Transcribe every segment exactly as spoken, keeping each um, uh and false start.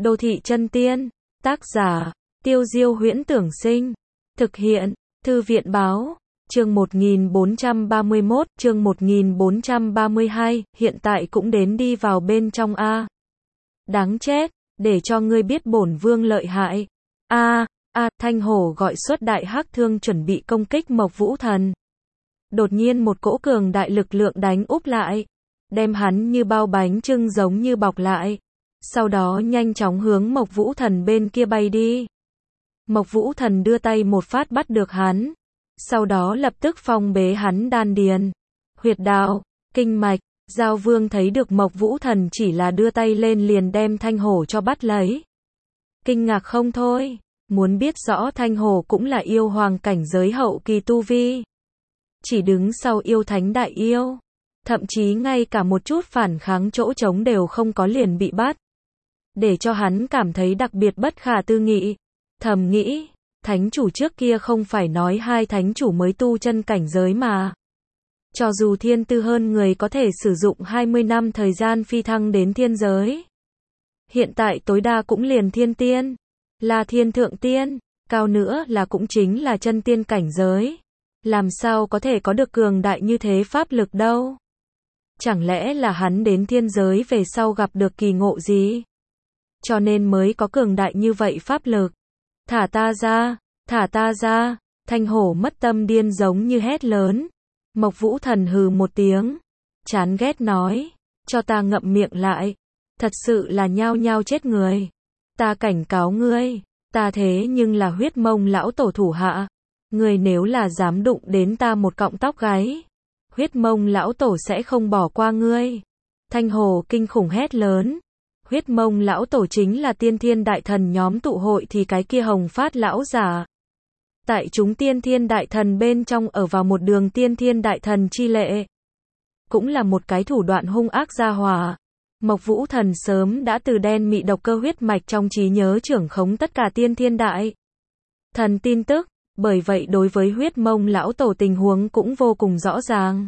Đô thị chân tiên, tác giả, Tiêu Diêu Huyễn Tưởng Sinh, thực hiện, Thư viện báo, chương một nghìn bốn trăm ba mươi mốt, chương một nghìn bốn trăm ba mươi hai, hiện tại cũng đến đi vào bên trong a. Đáng chết, để cho ngươi biết bổn vương lợi hại. A, a, Thanh Hổ gọi xuất đại hắc thương chuẩn bị công kích Mộc Vũ Thần. Đột nhiên một cỗ cường đại lực lượng đánh úp lại, đem hắn như bao bánh chưng giống như bọc lại. Sau đó nhanh chóng hướng Mộc Vũ Thần bên kia bay đi. Mộc Vũ Thần đưa tay một phát bắt được hắn. Sau đó lập tức phong bế hắn đan điền, huyệt đạo, kinh mạch. Giao Vương thấy được Mộc Vũ Thần chỉ là đưa tay lên liền đem Thanh Hổ cho bắt lấy. Kinh ngạc không thôi, muốn biết rõ Thanh Hổ cũng là yêu hoàng cảnh giới hậu kỳ tu vi. Chỉ đứng sau yêu thánh đại yêu. Thậm chí ngay cả một chút phản kháng chỗ trống đều không có liền bị bắt. Để cho hắn cảm thấy đặc biệt bất khả tư nghị. Thầm nghĩ, thánh chủ trước kia không phải nói hai thánh chủ mới tu chân cảnh giới mà. Cho dù thiên tư hơn người có thể sử dụng hai mươi năm thời gian phi thăng đến thiên giới. Hiện tại tối đa cũng liền thiên tiên, là thiên thượng tiên, cao nữa là cũng chính là chân tiên cảnh giới. Làm sao có thể có được cường đại như thế pháp lực đâu? Chẳng lẽ là hắn đến thiên giới về sau gặp được kỳ ngộ gì? Cho nên mới có cường đại như vậy pháp lực. Thả ta ra, thả ta ra, Thanh Hổ mất tâm điên giống như hét lớn. Mộc Vũ Thần hừ một tiếng, chán ghét nói, cho ta ngậm miệng lại, thật sự là nhao nhao chết người. Ta cảnh cáo ngươi, ta thế nhưng là Huyết Mông lão tổ thủ hạ, ngươi nếu là dám đụng đến ta một cọng tóc gáy, Huyết Mông lão tổ sẽ không bỏ qua ngươi. Thanh Hổ kinh khủng hét lớn. Huyết Mông lão tổ chính là tiên thiên đại thần nhóm tụ hội thì cái kia Hồng Phát lão giả. Tại chúng tiên thiên đại thần bên trong ở vào một đường tiên thiên đại thần chi lệ. Cũng là một cái thủ đoạn hung ác gia hỏa. Mộc Vũ Thần sớm đã từ đen mị độc cơ huyết mạch trong trí nhớ trưởng khống tất cả tiên thiên đại thần tin tức, bởi vậy đối với Huyết Mông lão tổ tình huống cũng vô cùng rõ ràng.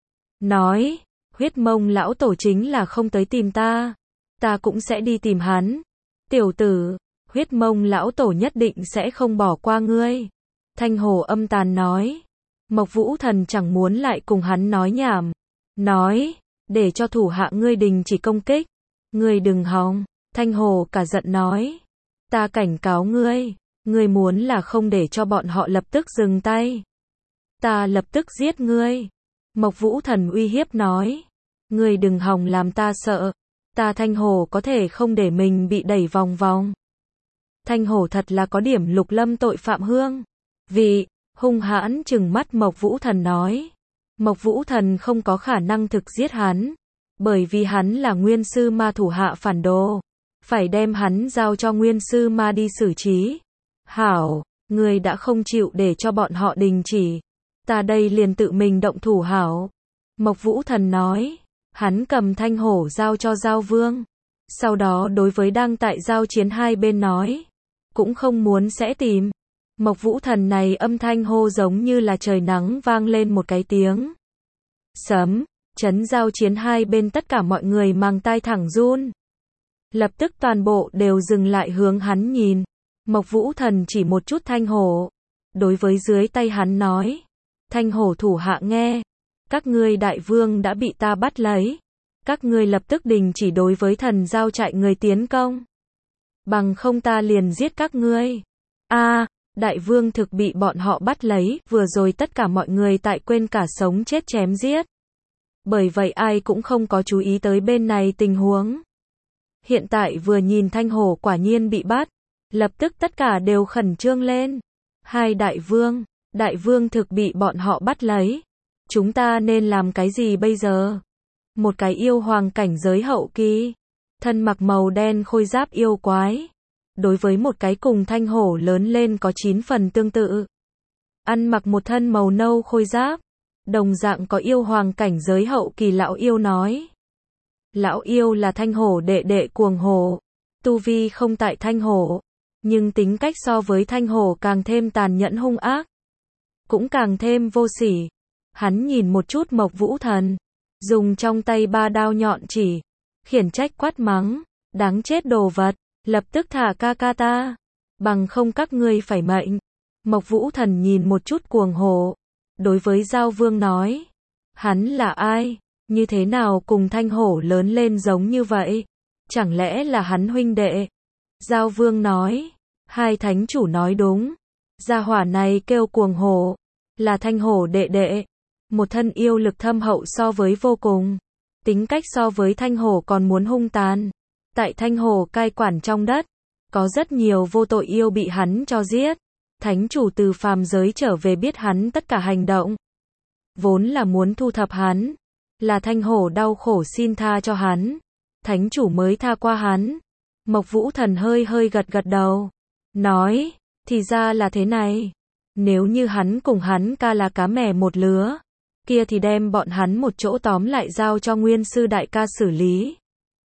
Nói, Huyết Mông lão tổ chính là không tới tìm ta, ta cũng sẽ đi tìm hắn. Tiểu tử, Huyết Mông lão tổ nhất định sẽ không bỏ qua ngươi. Thanh Hổ âm tàn nói. Mộc Vũ Thần chẳng muốn lại cùng hắn nói nhảm. Nói, để cho thủ hạ ngươi đình chỉ công kích. Ngươi đừng hòng. Thanh Hổ cả giận nói. Ta cảnh cáo ngươi, ngươi muốn là không để cho bọn họ lập tức dừng tay. Ta lập tức giết ngươi. Mộc Vũ Thần uy hiếp nói. Ngươi đừng hòng làm ta sợ. Ta Thanh Hổ có thể không để mình bị đẩy vòng vòng. Thanh Hổ thật là có điểm lục lâm tội phạm hương. Vì, hung hãn trừng mắt Mộc Vũ Thần nói. Mộc Vũ Thần không có khả năng thực giết hắn. Bởi vì hắn là nguyên sư ma thủ hạ phản đồ. Phải đem hắn giao cho nguyên sư ma đi xử trí. Hảo, người đã không chịu để cho bọn họ đình chỉ. Ta đây liền tự mình động thủ hảo. Mộc Vũ Thần nói. Hắn cầm Thanh Hổ giao cho Giao Vương. Sau đó đối với đang tại giao chiến hai bên nói. Cũng không muốn sẽ tìm. Mộc Vũ Thần này âm thanh hô giống như là trời nắng vang lên một cái tiếng sấm, chấn giao chiến hai bên tất cả mọi người mang tai thẳng run. Lập tức toàn bộ đều dừng lại hướng hắn nhìn. Mộc Vũ Thần chỉ một chút Thanh Hổ. Đối với dưới tay hắn nói. Thanh Hổ thủ hạ nghe. Các ngươi đại vương đã bị ta bắt lấy. Các ngươi lập tức đình chỉ đối với thần giao trại người tiến công. Bằng không ta liền giết các ngươi. A, đại vương thực bị bọn họ bắt lấy, vừa rồi tất cả mọi người tại quên cả sống chết chém giết. Bởi vậy ai cũng không có chú ý tới bên này tình huống. Hiện tại vừa nhìn Thanh Hổ quả nhiên bị bắt, lập tức tất cả đều khẩn trương lên. Hai đại vương, đại vương thực bị bọn họ bắt lấy. Chúng ta nên làm cái gì bây giờ? Một cái yêu hoàng cảnh giới hậu kỳ, thân mặc màu đen khôi giáp yêu quái. Đối với một cái cùng Thanh Hổ lớn lên có chín phần tương tự. Ăn mặc một thân màu nâu khôi giáp. Đồng dạng có yêu hoàng cảnh giới hậu kỳ lão yêu nói. Lão yêu là Thanh Hổ đệ đệ cuồng hổ. Tu vi không tại Thanh Hổ. Nhưng tính cách so với Thanh Hổ càng thêm tàn nhẫn hung ác. Cũng càng thêm vô sỉ. Hắn nhìn một chút Mộc Vũ Thần. Dùng trong tay ba đao nhọn chỉ. Khiển trách quát mắng. Đáng chết đồ vật. lập tức thả ca ca ta, bằng không các ngươi phải mệnh. Mộc Vũ Thần nhìn một chút Cuồng Hổ, đối với Giao Vương nói, hắn là ai, như thế nào cùng Thanh Hổ lớn lên giống như vậy, chẳng lẽ là hắn huynh đệ? Giao Vương nói, hai thánh chủ nói đúng, gia hỏa này kêu Cuồng Hổ, là Thanh Hổ đệ đệ, một thân yêu lực thâm hậu so với vô cùng, tính cách so với Thanh Hổ còn muốn hung tàn. Tại Thanh Hổ cai quản trong đất, có rất nhiều vô tội yêu bị hắn cho giết. Thánh chủ từ phàm giới trở về biết hắn tất cả hành động, vốn là muốn thu thập hắn, là Thanh Hổ đau khổ xin tha cho hắn, thánh chủ mới tha qua hắn. Mộc Vũ Thần hơi hơi gật gật đầu, nói, thì ra là thế này, nếu như hắn cùng hắn ca là cá mè một lứa, kia thì đem bọn hắn một chỗ tóm lại giao cho Nguyên Sư đại ca xử lý.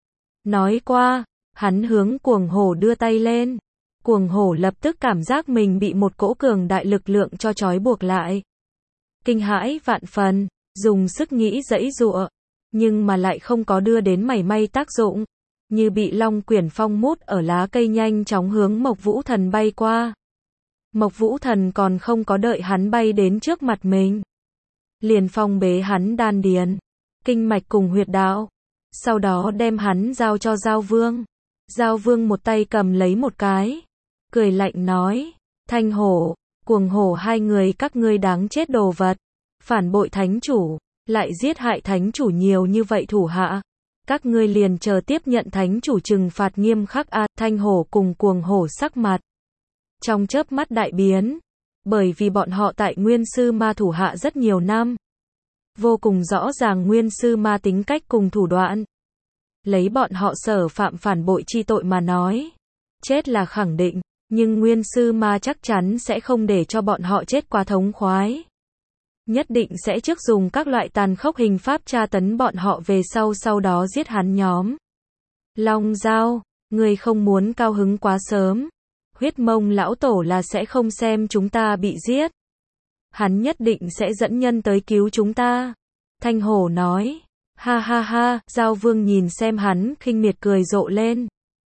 Nói qua, hắn hướng Cuồng Hổ đưa tay lên. Cuồng Hổ lập tức cảm giác mình bị một cỗ cường đại lực lượng cho trói buộc lại. Kinh hãi vạn phần, dùng sức nghĩ giãy giụa, nhưng mà lại không có đưa đến mảy may tác dụng, như bị Long Quyển Phong mút ở lá cây nhanh chóng hướng Mộc Vũ Thần bay qua. Mộc Vũ Thần còn không có đợi hắn bay đến trước mặt mình, liền phong bế hắn đan điền, kinh mạch cùng huyệt đạo, sau đó đem hắn giao cho Giao Vương. Giao Vương một tay cầm lấy một cái, cười lạnh nói, Thanh Hổ, Cuồng Hổ hai người các ngươi đáng chết đồ vật, phản bội thánh chủ, lại giết hại thánh chủ nhiều như vậy thủ hạ, các ngươi liền chờ tiếp nhận thánh chủ trừng phạt nghiêm khắc a. Thanh Hổ cùng Cuồng Hổ sắc mặt trong chớp mắt đại biến, bởi vì bọn họ tại Nguyên Sư Ma thủ hạ rất nhiều năm, vô cùng rõ ràng Nguyên Sư Ma tính cách cùng thủ đoạn. Lấy bọn họ sở phạm phản bội chi tội mà nói, chết là khẳng định, nhưng Nguyên Sư Ma chắc chắn sẽ không để cho bọn họ chết quá thống khoái. Nhất định sẽ trước dùng các loại tàn khốc hình pháp tra tấn bọn họ về sau sau đó giết hắn nhóm. Long Giao, ngươi không muốn cao hứng quá sớm. Huyết Mông lão tổ là sẽ không xem chúng ta bị giết. Hắn nhất định sẽ dẫn nhân tới cứu chúng ta. Thanh Hổ nói. Ha ha ha, Giao Vương nhìn xem hắn khinh miệt cười rộ lên.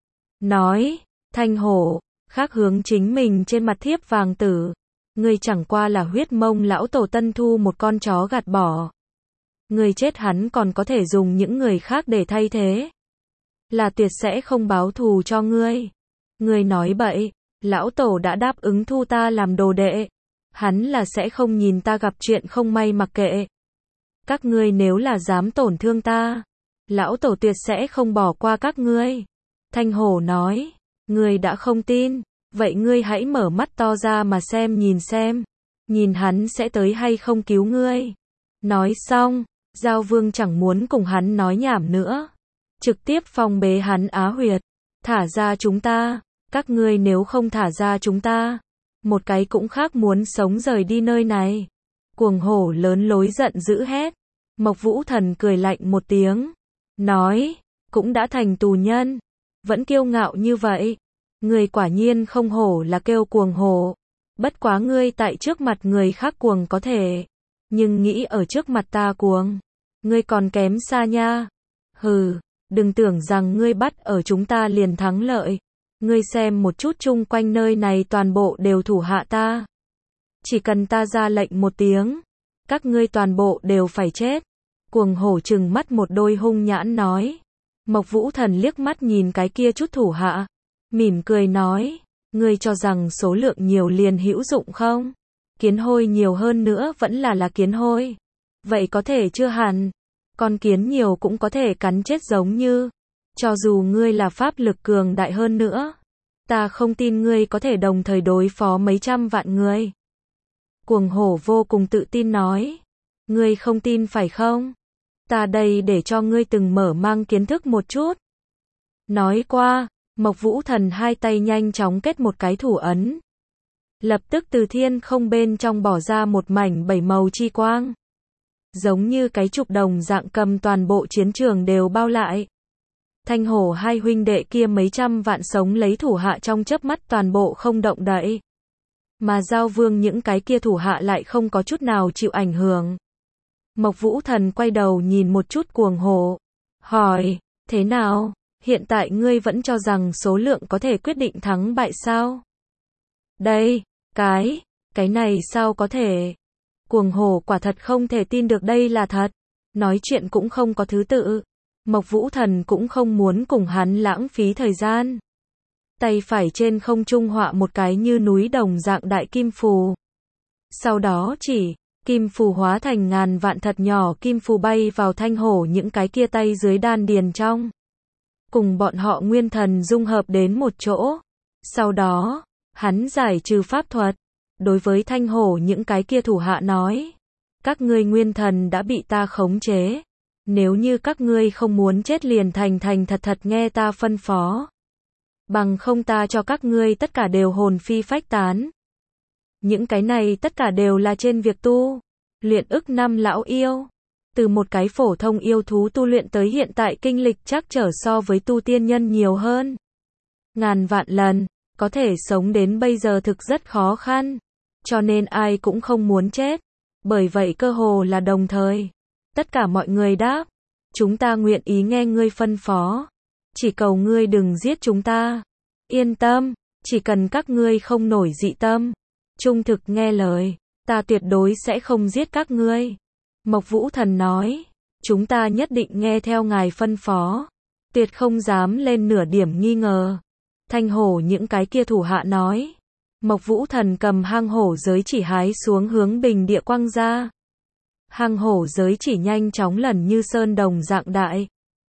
Nói, Thanh Hổ, khác hướng chính mình trên mặt thiếp vàng tử. Ngươi chẳng qua là Huyết Mông lão tổ tân thu một con chó gạt bỏ. Ngươi chết hắn còn có thể dùng những người khác để thay thế. Là tuyệt sẽ không báo thù cho ngươi. Ngươi nói bậy, lão tổ đã đáp ứng thu ta làm đồ đệ. Hắn là sẽ không nhìn ta gặp chuyện không may mặc kệ. Các ngươi nếu là dám tổn thương ta, lão tổ tuyệt sẽ không bỏ qua các ngươi. Thanh Hổ nói, ngươi đã không tin, vậy ngươi hãy mở mắt to ra mà xem nhìn xem, nhìn hắn sẽ tới hay không cứu ngươi. Nói xong, Giao Vương chẳng muốn cùng hắn nói nhảm nữa, trực tiếp phong bế hắn á huyệt, thả ra chúng ta, các ngươi nếu không thả ra chúng ta, một cái cũng khác muốn sống rời đi nơi này. Cuồng Hổ lớn lối giận dữ hét. Mộc Vũ Thần cười lạnh một tiếng, nói, cũng đã thành tù nhân, vẫn kiêu ngạo như vậy. Người quả nhiên không hổ là kêu Cuồng Hổ. Bất quá ngươi tại trước mặt người khác cuồng có thể, nhưng nghĩ ở trước mặt ta cuồng, ngươi còn kém xa nha. Hừ, đừng tưởng rằng ngươi bắt ở chúng ta liền thắng lợi. Ngươi xem một chút chung quanh nơi này toàn bộ đều thủ hạ ta. Chỉ cần ta ra lệnh một tiếng, các ngươi toàn bộ đều phải chết. Cuồng Hổ trừng mắt một đôi hung nhãn nói. Mộc Vũ Thần liếc mắt nhìn cái kia chút thủ hạ, mỉm cười nói, ngươi cho rằng số lượng nhiều liền hữu dụng không? Kiến hôi nhiều hơn nữa vẫn là là kiến hôi. Vậy có thể chưa hẳn. Con kiến nhiều cũng có thể cắn chết giống như. Cho dù ngươi là pháp lực cường đại hơn nữa, ta không tin ngươi có thể đồng thời đối phó mấy trăm vạn người. Cuồng Hổ vô cùng tự tin nói. Ngươi không tin phải không? Ta đây để cho ngươi từng mở mang kiến thức một chút. Nói qua, Mộc Vũ Thần hai tay nhanh chóng kết một cái thủ ấn. Lập tức từ thiên không bên trong bỏ ra một mảnh bảy màu chi quang. Giống như cái trục đồng dạng cầm toàn bộ chiến trường đều bao lại. Thanh Hổ hai huynh đệ kia mấy trăm vạn sống lấy thủ hạ trong chớp mắt toàn bộ không động đậy. Mà Giao Vương những cái kia thủ hạ lại không có chút nào chịu ảnh hưởng. Mộc Vũ Thần quay đầu nhìn một chút Cuồng Hổ, hỏi, thế nào, Hiện tại ngươi vẫn cho rằng số lượng có thể quyết định thắng bại sao? Đây, cái, cái này sao có thể? Cuồng hổ quả thật không thể tin được đây là thật. Nói chuyện cũng không có thứ tự. Mộc Vũ Thần cũng không muốn cùng hắn lãng phí thời gian. Tay phải trên không trung họa một cái như núi đồng dạng đại kim phù. Sau đó chỉ, kim phù hóa thành ngàn vạn thật nhỏ kim phù bay vào thanh hổ những cái kia tay dưới đan điền trong. Cùng bọn họ nguyên thần dung hợp đến một chỗ. Sau đó, hắn giải trừ pháp thuật. Đối với thanh hổ những cái kia thủ hạ nói. Các ngươi nguyên thần đã bị ta khống chế. Nếu như các ngươi không muốn chết liền thành thành thật thật nghe ta phân phó. Bằng không ta cho các ngươi tất cả đều hồn phi phách tán. Những cái này tất cả đều là trên việc tu. Luyện ức năm lão yêu. Từ một cái phổ thông yêu thú tu luyện tới hiện tại kinh lịch chắc trở so với tu tiên nhân nhiều hơn. Ngàn vạn lần, có thể sống đến bây giờ thực rất khó khăn. Cho nên ai cũng không muốn chết. Bởi vậy cơ hồ là đồng thời. Tất cả mọi người đáp. Chúng ta nguyện ý nghe ngươi phân phó. Chỉ cầu ngươi đừng giết chúng ta. Yên tâm, chỉ cần các ngươi không nổi dị tâm. Trung thực nghe lời, ta tuyệt đối sẽ không giết các ngươi. Mộc Vũ Thần nói, chúng ta nhất định nghe theo ngài phân phó. Tuyệt không dám lên nửa điểm nghi ngờ. Thanh hổ những cái kia thủ hạ nói. Mộc Vũ Thần cầm hang hổ giới chỉ hái xuống hướng bình địa quăng ra. Hang hổ giới chỉ nhanh chóng lần như sơn đồng dạng đại.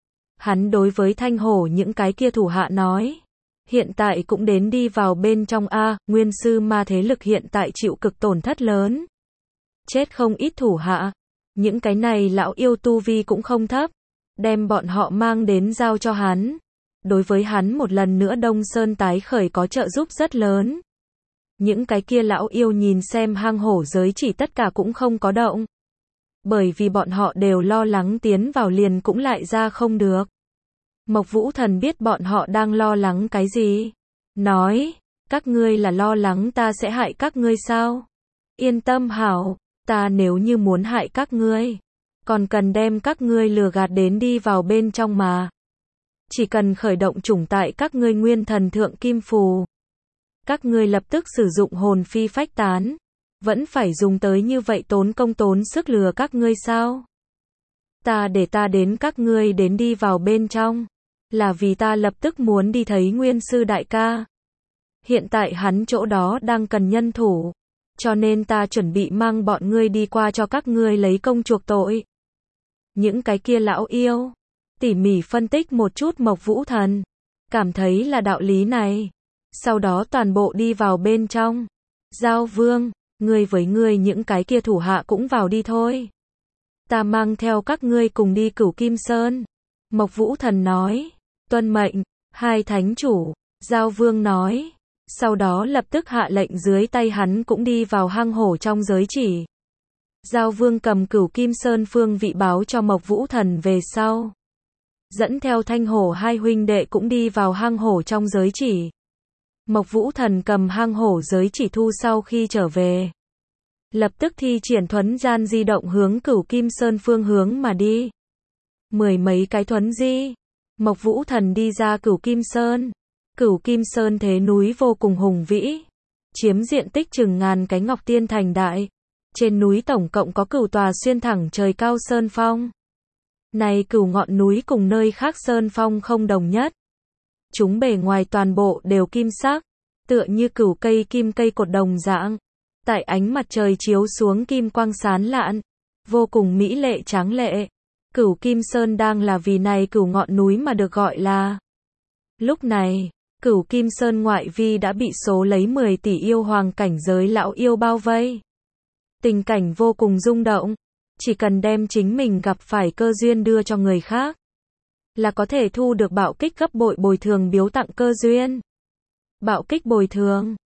Hắn đối với thanh hổ những cái kia thủ hạ nói. Hiện tại cũng đến đi vào bên trong A, nguyên sư ma thế lực hiện tại chịu cực tổn thất lớn. Chết không ít thủ hạ. Những cái này lão yêu tu vi cũng không thấp. Đem bọn họ mang đến giao cho hắn. Đối với hắn một lần nữa Đông Sơn tái khởi có trợ giúp rất lớn. Những cái kia lão yêu nhìn xem hang hổ giới chỉ tất cả cũng không có động. Bởi vì bọn họ đều lo lắng tiến vào liền cũng lại ra không được. Mộc Vũ Thần biết bọn họ đang lo lắng cái gì. Nói, các ngươi là lo lắng ta sẽ hại các ngươi sao? Yên tâm hảo, ta nếu như muốn hại các ngươi, còn cần đem các ngươi lừa gạt đến đi vào bên trong mà. Chỉ cần khởi động chủng tại các ngươi nguyên thần thượng kim phù. Các ngươi lập tức sử dụng hồn phi phách tán. Vẫn phải dùng tới như vậy tốn công tốn sức lừa các ngươi sao? Ta để ta đến các ngươi đến đi vào bên trong. Là vì ta lập tức muốn đi thấy nguyên sư đại ca. Hiện tại hắn chỗ đó đang cần nhân thủ. Cho nên ta chuẩn bị mang bọn ngươi đi qua cho các ngươi lấy công chuộc tội. Những cái kia lão yêu. Tỉ mỉ phân tích một chút Mộc Vũ Thần. Cảm thấy là đạo lý này. Sau đó toàn bộ đi vào bên trong. Giao Vương, ngươi với ngươi những cái kia thủ hạ cũng vào đi thôi. Ta mang theo các ngươi cùng đi Cửu Kim Sơn. Mộc Vũ Thần nói. Tuân mệnh, hai thánh chủ. Giao Vương nói. Sau đó lập tức hạ lệnh dưới tay hắn cũng đi vào hang hổ trong giới chỉ. Giao Vương cầm Cửu Kim Sơn phương vị báo cho Mộc Vũ Thần về sau. Dẫn theo thanh hổ hai huynh đệ cũng đi vào hang hổ trong giới chỉ. Mộc Vũ Thần cầm hang hổ giới chỉ thu sau khi trở về. Lập tức thi triển thuấn gian di động hướng Cửu Kim Sơn phương hướng mà đi. Mười mấy cái thuấn di. Mộc Vũ Thần đi ra Cửu Kim Sơn. Cửu Kim Sơn thế núi vô cùng hùng vĩ. Chiếm diện tích chừng ngàn cái Ngọc Tiên Thành đại. Trên núi tổng cộng có cửu tòa xuyên thẳng trời cao sơn phong. Này cửu ngọn núi cùng nơi khác sơn phong không đồng nhất. Chúng bề ngoài toàn bộ đều kim sắc. Tựa như cửu cây kim cây cột đồng dạng. Tại ánh mặt trời chiếu xuống kim quang sán lạn. Vô cùng mỹ lệ tráng lệ. Cửu Kim Sơn đang là vì này cửu ngọn núi mà được gọi là. Lúc này, Cửu Kim Sơn ngoại vi đã bị số lấy mười tỷ yêu hoàng cảnh giới lão yêu bao vây. Tình cảnh vô cùng rung động. Chỉ cần đem chính mình gặp phải cơ duyên đưa cho người khác. Là có thể thu được bạo kích gấp bội bồi thường biếu tặng cơ duyên. Bạo kích bồi thường.